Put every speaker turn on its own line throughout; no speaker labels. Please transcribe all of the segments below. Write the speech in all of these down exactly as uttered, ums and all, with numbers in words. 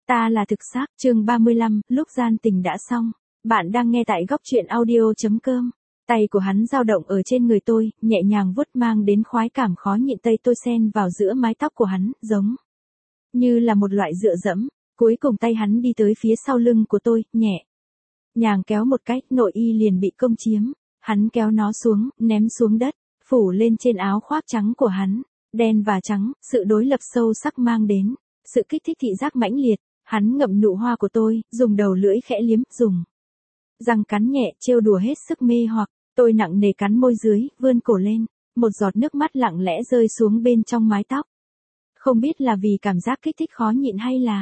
Ta là thực xác, chương ba mươi lăm, lúc gian tình đã xong. Bạn đang nghe tại góc truyện audio.com. Tay của hắn dao động ở trên người tôi, nhẹ nhàng vuốt mang đến khoái cảm khó nhịn tay tôi xen vào giữa mái tóc của hắn, giống như là một loại dựa dẫm. Cuối cùng tay hắn đi tới phía sau lưng của tôi, nhẹ nhàng kéo một cách, nội y liền bị công chiếm. Hắn kéo nó xuống, ném xuống đất, phủ lên trên áo khoác trắng của hắn. Đen và trắng, sự đối lập sâu sắc mang đến sự kích thích thị giác mãnh liệt. Hắn ngậm nụ hoa của tôi, dùng đầu lưỡi khẽ liếm, dùng răng cắn nhẹ, trêu đùa hết sức mê hoặc. Tôi nặng nề cắn môi dưới, vươn cổ lên, một giọt nước mắt lặng lẽ rơi xuống bên trong mái tóc. Không biết là vì cảm giác kích thích khó nhịn hay là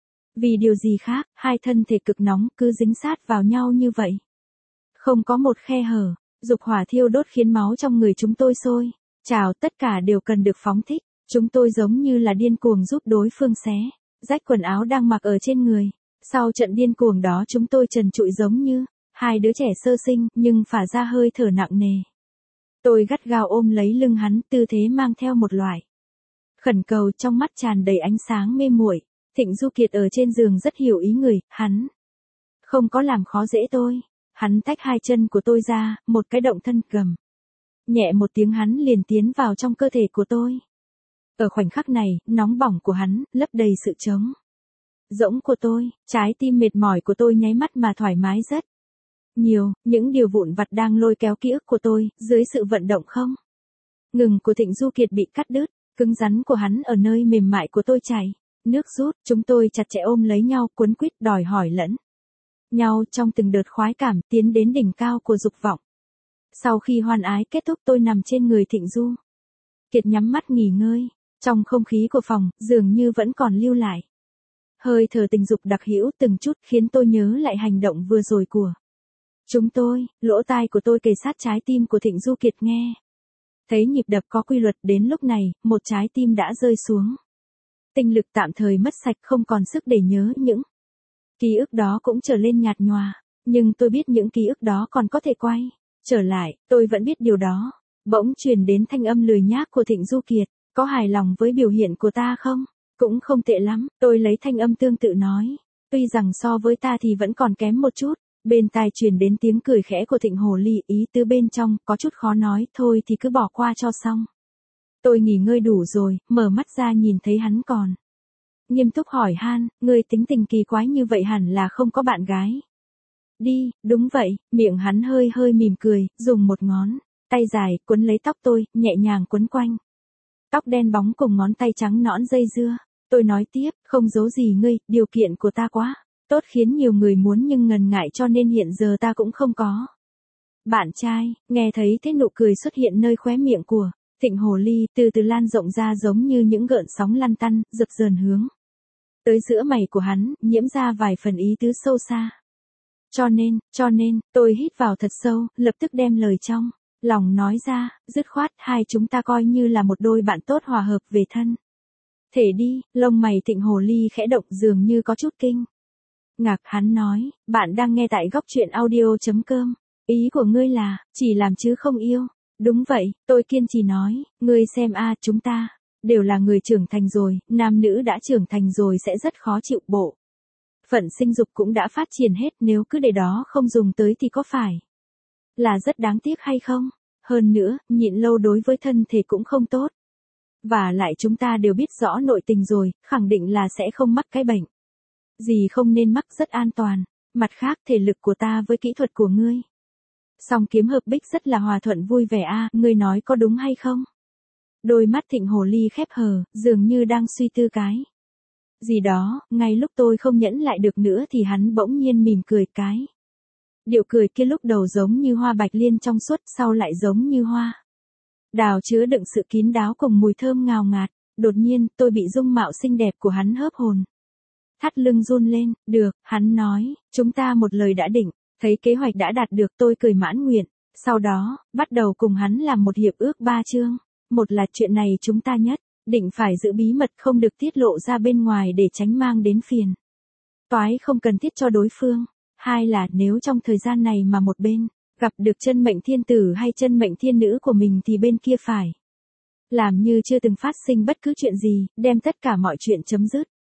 vì điều gì khác, hai thân thể cực nóng cứ dính sát vào nhau như vậy. Không có một khe hở, dục hỏa thiêu đốt khiến máu trong người chúng tôi sôi trào, tất cả đều cần được phóng thích. Chúng tôi giống như là điên cuồng giúp đối phương xé rách quần áo đang mặc ở trên người. Sau trận điên cuồng đó chúng tôi trần trụi giống như hai đứa trẻ sơ sinh, nhưng phả ra hơi thở nặng nề. Tôi gắt gao ôm lấy lưng hắn, tư thế mang theo một loại khẩn cầu, trong mắt tràn đầy ánh sáng mê muội. Thịnh Du Kiệt ở trên giường rất hiểu ý người, hắn không có làm khó dễ tôi. Hắn tách hai chân của tôi ra, một cái động thân gầm nhẹ một tiếng, hắn liền tiến vào trong cơ thể của tôi. Ở khoảnh khắc này, nóng bỏng của hắn lấp đầy sự trống rỗng của tôi, trái tim mệt mỏi của tôi nháy mắt mà thoải mái rất nhiều. Những điều vụn vặt đang lôi kéo ký ức của tôi, dưới sự vận động không ngừng của Thịnh Du Kiệt bị cắt đứt. Cứng rắn của hắn ở nơi mềm mại của tôi chảy nước rút. Chúng tôi chặt chẽ ôm lấy nhau, cuốn quýt đòi hỏi lẫn nhau trong từng đợt khoái cảm, tiến đến đỉnh cao của dục vọng. Sau khi hoan ái kết thúc, tôi nằm trên người Thịnh Du Kiệt nhắm mắt nghỉ ngơi. Trong không khí của phòng, dường như vẫn còn lưu lại hơi thở tình dục đặc hữu từng chút, khiến tôi nhớ lại hành động vừa rồi của chúng tôi. Lỗ tai của tôi kề sát trái tim của Thịnh Du Kiệt, nghe thấy nhịp đập có quy luật. Đến lúc này, một trái tim đã rơi xuống. Tinh lực tạm thời mất sạch, không còn sức để nhớ những ký ức đó cũng trở lên nhạt nhòa. Nhưng tôi biết những ký ức đó còn có thể quay trở lại, tôi vẫn biết điều đó. Bỗng truyền đến thanh âm lười nhác của Thịnh Du Kiệt. Có hài lòng với biểu hiện của ta không? Cũng không tệ lắm, tôi lấy thanh âm tương tự nói. Tuy rằng so với ta thì vẫn còn kém một chút. Bên tai truyền đến tiếng cười khẽ của Thịnh Hồ Ly, ý tứ bên trong có chút khó nói, thôi thì cứ bỏ qua cho xong. Tôi nghỉ ngơi đủ rồi, mở mắt ra nhìn thấy hắn còn nghiêm túc hỏi han, ngươi tính tình kỳ quái như vậy hẳn là không có bạn gái đi. Đúng vậy. Miệng hắn hơi hơi mỉm cười, dùng một ngón tay dài quấn lấy tóc tôi, nhẹ nhàng quấn quanh tóc đen bóng cùng ngón tay trắng nõn dây dưa. Tôi nói tiếp, không giấu gì ngươi, điều kiện của ta quá tốt khiến nhiều người muốn nhưng ngần ngại, cho nên hiện giờ ta cũng không có bạn trai. Nghe thấy thế, nụ cười xuất hiện nơi khóe miệng của Thịnh Hồ Ly, từ từ lan rộng ra giống như những gợn sóng lăn tăn, rực rờn hướng tới giữa mày của hắn, nhiễm ra vài phần ý tứ sâu xa. Cho nên, cho nên, tôi hít vào thật sâu, lập tức đem lời trong lòng nói ra, dứt khoát, hai chúng ta coi như là một đôi bạn tốt hòa hợp về thân thể đi. Lông mày Thịnh Hồ Ly khẽ động, dường như có chút kinh ngạc. Hắn nói, bạn đang nghe tại góc truyện audio.com. Ý của ngươi là, chỉ làm chứ không yêu. Đúng vậy, tôi kiên trì nói, ngươi xem a, chúng ta đều là người trưởng thành rồi, nam nữ đã trưởng thành rồi sẽ rất khó chịu, bộ phận sinh dục cũng đã phát triển hết, nếu cứ để đó không dùng tới thì có phải là rất đáng tiếc hay không? Hơn nữa, nhịn lâu đối với thân thể cũng không tốt. Và lại chúng ta đều biết rõ nội tình rồi, khẳng định là sẽ không mắc cái bệnh gì không nên mắc, rất an toàn. Mặt khác, thể lực của ta với kỹ thuật của ngươi song kiếm hợp bích rất là hòa thuận vui vẻ a, ngươi nói có đúng hay không? Đôi mắt Thịnh Hồ Ly khép hờ, dường như đang suy tư cái gì đó. Ngay lúc tôi không nhẫn lại được nữa thì hắn bỗng nhiên mỉm cười. Cái điệu cười kia lúc đầu giống như hoa bạch liên trong suốt, sau lại giống như hoa đào chứa đựng sự kín đáo cùng mùi thơm ngào ngạt. Đột nhiên, tôi bị dung mạo xinh đẹp của hắn hớp hồn thắt lưng run lên. Được, hắn nói, chúng ta một lời đã định. Thấy kế hoạch đã đạt được, tôi cười mãn nguyện. Sau đó, bắt đầu cùng hắn làm một hiệp ước ba chương. Một là chuyện này chúng ta nhất định phải giữ bí mật, không được tiết lộ ra bên ngoài để tránh mang đến phiền toái không cần thiết cho đối phương. Hai là nếu trong thời gian này mà một bên gặp được chân mệnh thiên tử hay chân mệnh thiên nữ của mình thì bên kia phải làm như chưa từng phát sinh bất cứ chuyện gì, đem tất cả mọi chuyện chấm dứt.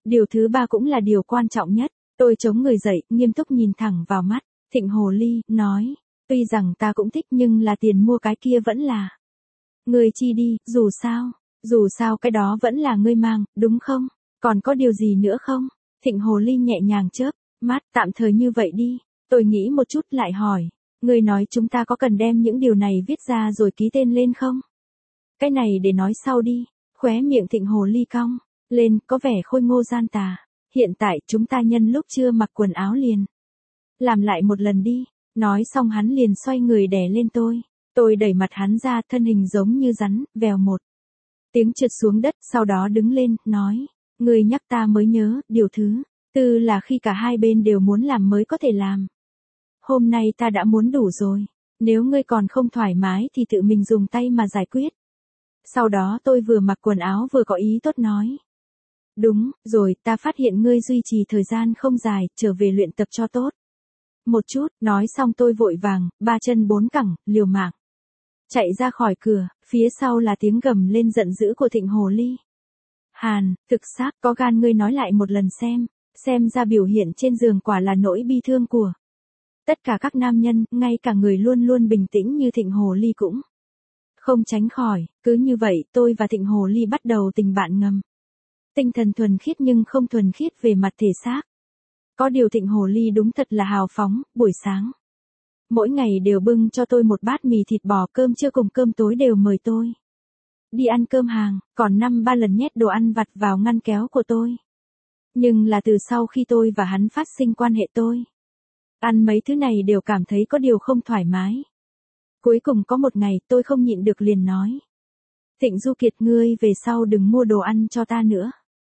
Điều thứ ba cũng là điều quan trọng nhất. Tôi chống người dậy, nghiêm túc nhìn thẳng vào mắt Thịnh Hồ Ly, nói, tuy rằng ta cũng thích nhưng là tiền mua cái kia vẫn là ngươi chi đi, dù sao, dù sao cái đó vẫn là ngươi mang, đúng không? Còn có điều gì nữa không? Thịnh Hồ Ly nhẹ nhàng chớp mắt, tạm thời như vậy đi. Tôi nghĩ một chút lại hỏi, ngươi nói chúng ta có cần đem những điều này viết ra rồi ký tên lên không? Cái này để nói sau đi. Khóe miệng Thịnh Hồ Ly cong lên, có vẻ khôi ngô gian tà. Hiện tại chúng ta nhân lúc chưa mặc quần áo liền làm lại một lần đi. Nói xong hắn liền xoay người đè lên tôi. Tôi đẩy mặt hắn ra, thân hình giống như rắn, vèo một tiếng trượt xuống đất, sau đó đứng lên, nói, ngươi nhắc ta mới nhớ, điều thứ tư là khi cả hai bên đều muốn làm mới có thể làm. Hôm nay ta đã muốn đủ rồi, nếu ngươi còn không thoải mái thì tự mình dùng tay mà giải quyết. Sau đó tôi vừa mặc quần áo vừa có ý tốt nói. Đúng, rồi, ta phát hiện ngươi duy trì thời gian không dài, trở về luyện tập cho tốt. Một chút, nói xong tôi vội vàng, ba chân bốn cẳng, liều mạng chạy ra khỏi cửa, phía sau là tiếng gầm lên giận dữ của Thịnh Hồ Ly. Hàn, thực xác, có gan ngươi nói lại một lần xem, xem ra biểu hiện trên giường quả là nỗi bi thương của tất cả các nam nhân, ngay cả người luôn luôn bình tĩnh như Thịnh Hồ Ly cũng không tránh khỏi. Cứ như vậy, tôi và Thịnh Hồ Ly bắt đầu tình bạn ngầm. Tinh thần thuần khiết nhưng không thuần khiết về mặt thể xác. Có điều Thịnh Hồ Ly đúng thật là hào phóng, buổi sáng mỗi ngày đều bưng cho tôi một bát mì thịt bò, cơm trưa cùng cơm tối đều mời tôi đi ăn cơm hàng, còn năm ba lần nhét đồ ăn vặt vào ngăn kéo của tôi. Nhưng là từ sau khi tôi và hắn phát sinh quan hệ, tôi ăn mấy thứ này đều cảm thấy có điều không thoải mái. Cuối cùng có một ngày tôi không nhịn được liền nói, Thịnh Du Kiệt, ngươi về sau đừng mua đồ ăn cho ta nữa.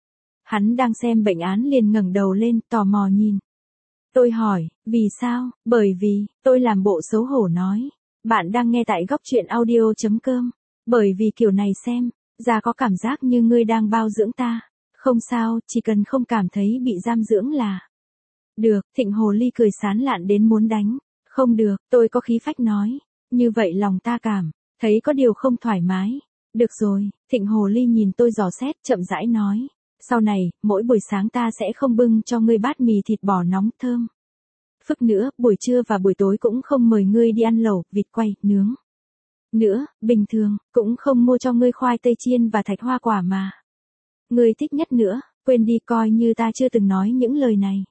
Hắn đang xem bệnh án liền ngẩng đầu lên, tò mò nhìn. Tôi hỏi, vì sao? Bởi vì, tôi làm bộ xấu hổ nói. Bạn đang nghe tại góc truyện audio chấm com. Bởi vì kiểu này xem ra có cảm giác như ngươi đang bao dưỡng ta. Không sao, chỉ cần không cảm thấy bị giam dưỡng là được. Thịnh Hồ Ly cười sán lạn đến muốn đánh. Không được, tôi có khí phách nói. Như vậy lòng ta cảm thấy có điều không thoải mái. Được rồi, Thịnh Hồ Ly nhìn tôi dò xét, chậm rãi nói. Sau này, mỗi buổi sáng ta sẽ không bưng cho ngươi bát mì thịt bò nóng thơm phức nữa, buổi trưa và buổi tối cũng không mời ngươi đi ăn lẩu, vịt quay, nướng nữa, bình thường, cũng không mua cho ngươi khoai tây chiên và thạch hoa quả mà ngươi thích nhất nữa. Quên đi, coi như ta chưa từng nói những lời này.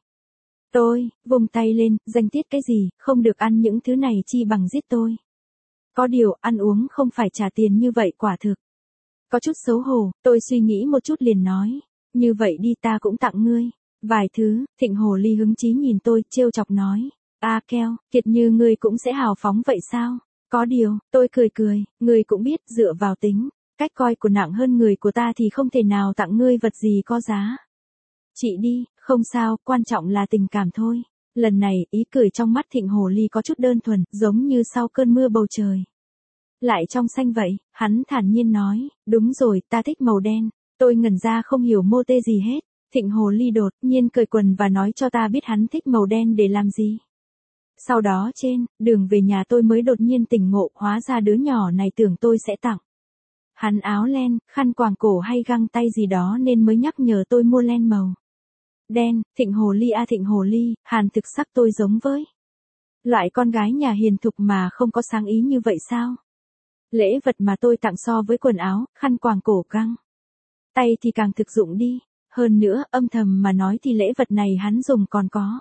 Tôi vùng tay lên, danh tiết cái gì, không được ăn những thứ này chi bằng giết tôi. Có điều, ăn uống không phải trả tiền như vậy quả thực có chút xấu hổ. Tôi suy nghĩ một chút liền nói, như vậy đi, ta cũng tặng ngươi vài thứ. Thịnh Hồ Ly hứng chí nhìn tôi, trêu chọc nói, a keo, Kiệt như ngươi cũng sẽ hào phóng vậy sao? Có điều, tôi cười cười, ngươi cũng biết, dựa vào tính cách coi của nặng hơn người của ta thì không thể nào tặng ngươi vật gì có giá trị đi. Không sao, quan trọng là tình cảm thôi. Lần này, ý cười trong mắt Thịnh Hồ Ly có chút đơn thuần, giống như sau cơn mưa bầu trời lại trong xanh vậy. Hắn thản nhiên nói, đúng rồi, ta thích màu đen. Tôi ngẩn ra không hiểu mô tê gì hết. Thịnh Hồ Ly đột nhiên cởi quần và nói cho ta biết hắn thích màu đen để làm gì. Sau đó trên đường về nhà tôi mới đột nhiên tỉnh ngộ, hóa ra đứa nhỏ này tưởng tôi sẽ tặng hắn áo len, khăn quàng cổ hay găng tay gì đó nên mới nhắc nhở tôi mua len màu đen. Thịnh Hồ Ly a Thịnh Hồ Ly, Hàn thực sắc tôi giống với loại con gái nhà hiền thục mà không có sáng ý như vậy sao? Lễ vật mà tôi tặng so với quần áo, khăn quàng cổ, găng tay thì càng thực dụng đi. Hơn nữa, âm thầm mà nói thì lễ vật này hắn dùng còn có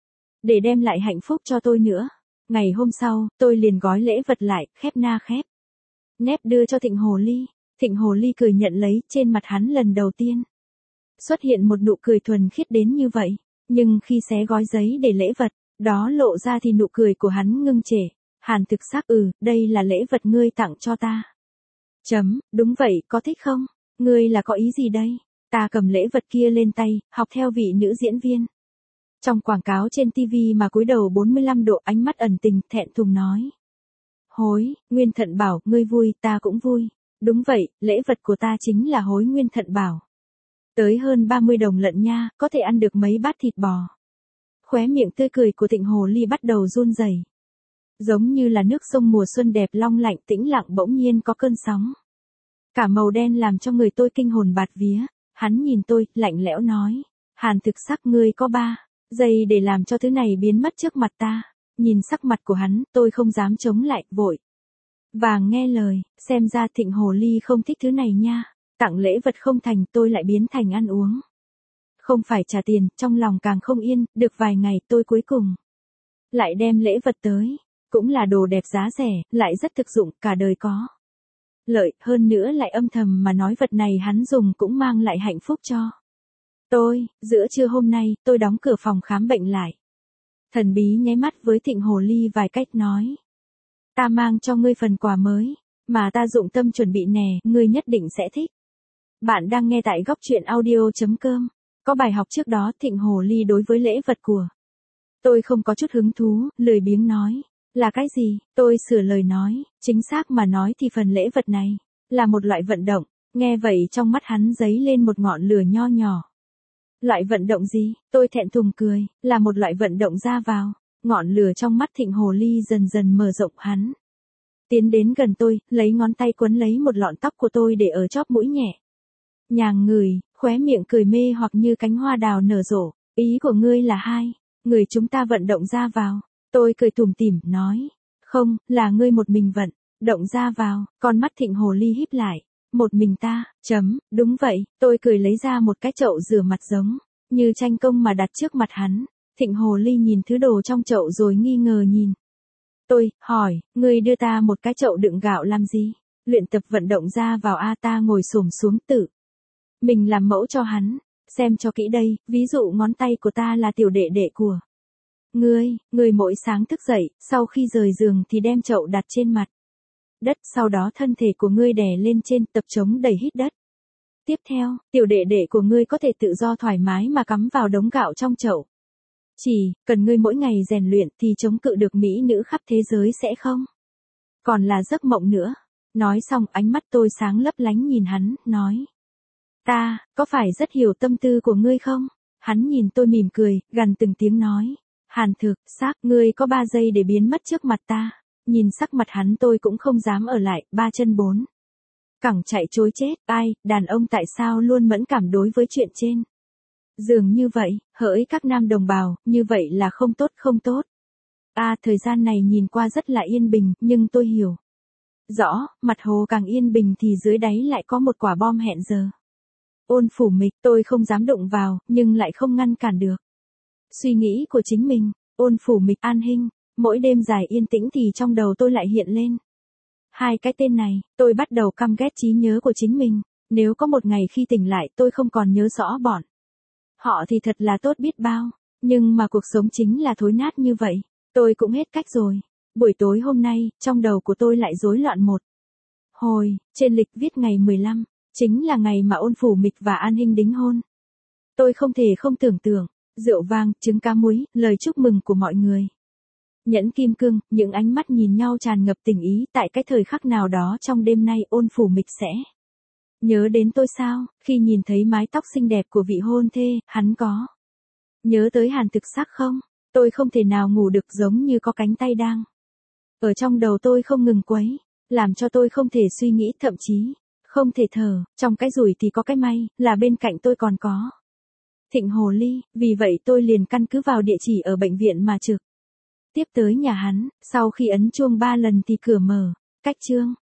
để đem lại hạnh phúc cho tôi nữa. Ngày hôm sau, tôi liền gói lễ vật lại, khép na khép nép đưa cho Thịnh Hồ Ly. Thịnh Hồ Ly cười nhận lấy, trên mặt hắn lần đầu tiên xuất hiện một nụ cười thuần khiết đến như vậy. Nhưng khi xé gói giấy để lễ vật đó lộ ra thì nụ cười của hắn ngưng trệ. Hàn thực sắc, ừ, đây là lễ vật ngươi tặng cho ta. Chấm, đúng vậy, có thích không? Ngươi là có ý gì đây? Ta cầm lễ vật kia lên tay, học theo vị nữ diễn viên trong quảng cáo trên ti vi mà cúi đầu bốn mươi lăm độ, ánh mắt ẩn tình, thẹn thùng nói. Hối, Nguyên Thận Bảo, ngươi vui, ta cũng vui. Đúng vậy, lễ vật của ta chính là hối Nguyên Thận Bảo. Tới hơn ba mươi đồng lận nha, có thể ăn được mấy bát thịt bò. Khóe miệng tươi cười của Thịnh Hồ Ly bắt đầu run rẩy, giống như là nước sông mùa xuân đẹp long lạnh tĩnh lặng bỗng nhiên có cơn sóng. Cả màu đen làm cho người tôi kinh hồn bạt vía. Hắn nhìn tôi, lạnh lẽo nói, Hàn thực sắc ngươi có ba giây để làm cho thứ này biến mất trước mặt ta. Nhìn sắc mặt của hắn, tôi không dám chống lại, vội vàng nghe lời, xem ra Thịnh hồ ly không thích thứ này nha. Tặng lễ vật không thành, tôi lại biến thành ăn uống. Không phải trả tiền, trong lòng càng không yên, được vài ngày tôi cuối cùng lại đem lễ vật tới. Cũng là đồ đẹp giá rẻ, lại rất thực dụng, cả đời có lợi, hơn nữa lại âm thầm mà nói vật này hắn dùng cũng mang lại hạnh phúc cho tôi. Giữa trưa hôm nay, tôi đóng cửa phòng khám bệnh lại. Thần bí nháy mắt với Thịnh hồ ly vài cách nói. Ta mang cho ngươi phần quà mới, mà ta dụng tâm chuẩn bị nè, ngươi nhất định sẽ thích. Bạn đang nghe tại góc truyện audio.com. Có bài học trước đó Thịnh hồ ly đối với lễ vật của tôi không có chút hứng thú, lười biếng nói. Là cái gì? Tôi sửa lời nói, chính xác mà nói thì phần lễ vật này là một loại vận động. Nghe vậy trong mắt hắn giấy lên một ngọn lửa nho nhỏ. Loại vận động gì? Tôi thẹn thùng cười, là một loại vận động ra vào. Ngọn lửa trong mắt Thịnh hồ ly dần dần mở rộng, hắn tiến đến gần tôi, lấy ngón tay quấn lấy một lọn tóc của tôi để ở chóp mũi nhẹ nhàng ngửi, khóe miệng cười mê hoặc như cánh hoa đào nở rộ. Ý của ngươi là hai người chúng ta vận động ra vào. Tôi cười tủm tỉm nói, không, là ngươi một mình vận động ra vào. Con mắt Thịnh hồ ly híp lại. Một mình ta, chấm, đúng vậy. Tôi cười lấy ra một cái chậu rửa mặt giống như tranh công mà đặt trước mặt hắn. Thịnh hồ ly nhìn thứ đồ trong chậu rồi nghi ngờ nhìn tôi, hỏi, ngươi đưa ta một cái chậu đựng gạo làm gì? Luyện tập vận động ra vào a. Ta ngồi xổm xuống tự mình làm mẫu cho hắn. Xem cho kỹ đây, ví dụ ngón tay của ta là tiểu đệ đệ của ngươi. Ngươi mỗi sáng thức dậy, sau khi rời giường thì đem chậu đặt trên mặt đất, sau đó thân thể của ngươi đè lên trên, tập chống đẩy hít đất. Tiếp theo, tiểu đệ đệ của ngươi có thể tự do thoải mái mà cắm vào đống gạo trong chậu. Chỉ cần ngươi mỗi ngày rèn luyện thì chống cự được mỹ nữ khắp thế giới sẽ không còn là giấc mộng nữa. Nói xong ánh mắt tôi sáng lấp lánh nhìn hắn, nói. Ta, có phải rất hiểu tâm tư của ngươi không? Hắn nhìn tôi mỉm cười, gằn từng tiếng nói. Hàn thực, xác, ngươi có ba giây để biến mất trước mặt ta. Nhìn sắc mặt hắn tôi cũng không dám ở lại, ba chân bốn cẳng chạy trối chết. Ai, đàn ông tại sao luôn mẫn cảm đối với chuyện trên dường như vậy, hỡi các nam đồng bào, như vậy là không tốt không tốt. À, thời gian này nhìn qua rất là yên bình, nhưng tôi hiểu rõ, mặt hồ càng yên bình thì dưới đáy lại có một quả bom hẹn giờ. Ôn Phủ Mịch, tôi không dám đụng vào, nhưng lại không ngăn cản được suy nghĩ của chính mình. Ôn Phủ Mịch, An Hinh, mỗi đêm dài yên tĩnh thì trong đầu tôi lại hiện lên hai cái tên này. Tôi bắt đầu căm ghét trí nhớ của chính mình. Nếu có một ngày khi tỉnh lại tôi không còn nhớ rõ bọn họ thì thật là tốt biết bao. Nhưng mà cuộc sống chính là thối nát như vậy. Tôi cũng hết cách rồi. Buổi tối hôm nay, trong đầu của tôi lại rối loạn một hồi. Trên lịch viết ngày mười lăm, chính là ngày mà Ôn Phủ Mịch và An Hinh đính hôn. Tôi không thể không tưởng tượng, rượu vang, trứng cá muối, lời chúc mừng của mọi người. Nhẫn kim cương, những ánh mắt nhìn nhau tràn ngập tình ý. Tại cái thời khắc nào đó trong đêm nay Ôn Phủ Mịch sẽ nhớ đến tôi sao? Khi nhìn thấy mái tóc xinh đẹp của vị hôn thê, hắn có nhớ tới Hàn thực sắc không? Tôi không thể nào ngủ được, giống như có cánh tay đang ở trong đầu tôi không ngừng quấy, làm cho tôi không thể suy nghĩ, thậm chí không thể thở. Trong cái rủi thì có cái may, là bên cạnh tôi còn có Thịnh hồ ly. Vì vậy tôi liền căn cứ vào địa chỉ ở bệnh viện mà trực tiếp tới nhà hắn. Sau khi ấn chuông ba lần thì cửa mở. Cách chương